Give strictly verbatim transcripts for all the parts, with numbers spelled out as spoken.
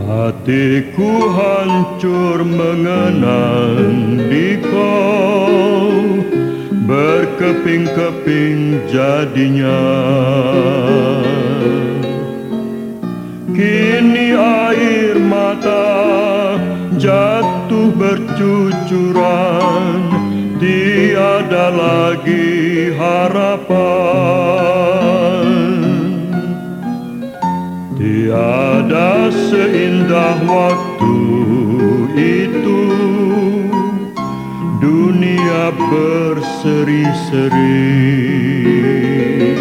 Hatiku hancur mengenang di kau, berkeping-keping jadinya. Kini air mata jatuh bercucuran, tiada lagi harapan. Tiada seindah waktu itu, dunia berseri-seri.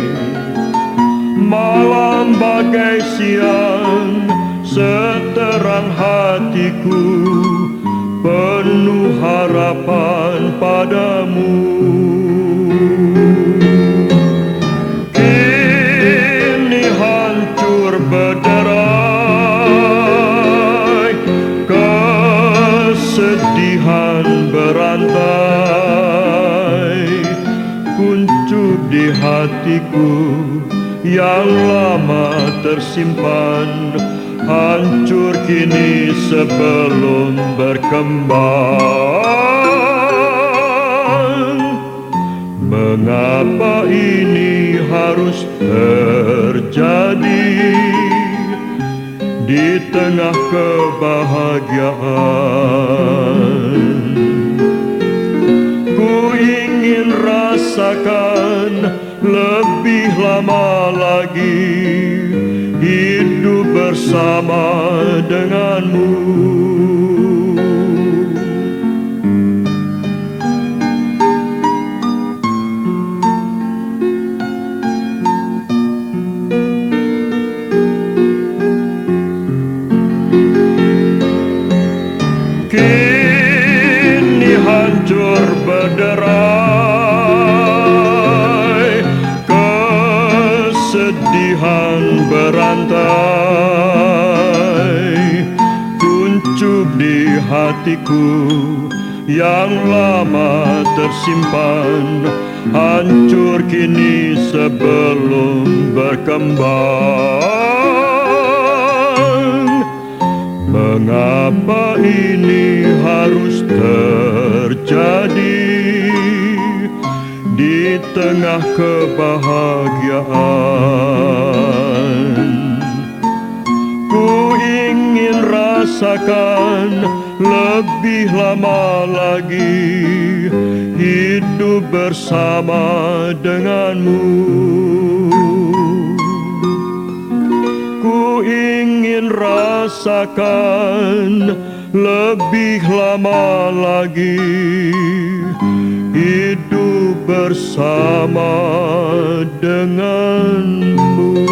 Malam bagai siang, seterang hatiku, penuh harapan padamu. Kini hancur berderai, kesedihan berantai, kuncup di hatiku yang lama tersimpan, hancur kini sebelum berkembang. Mengapa ini harus terjadi di tengah kebahagiaan? Ku ingin rasakan lebih lama lagi hidup bersama denganmu. Kini hancur berderai, kesedihan berantai, kuncup di hatiku yang lama tersimpan, hancur kini sebelum berkembang. Mengapa ini harus terjadi di tengah kebahagiaan? Ku ingin rasakan lebih lama lagi hidup bersama denganmu. Ku ingin rasakan lebih lama lagi hidup bersama denganmu.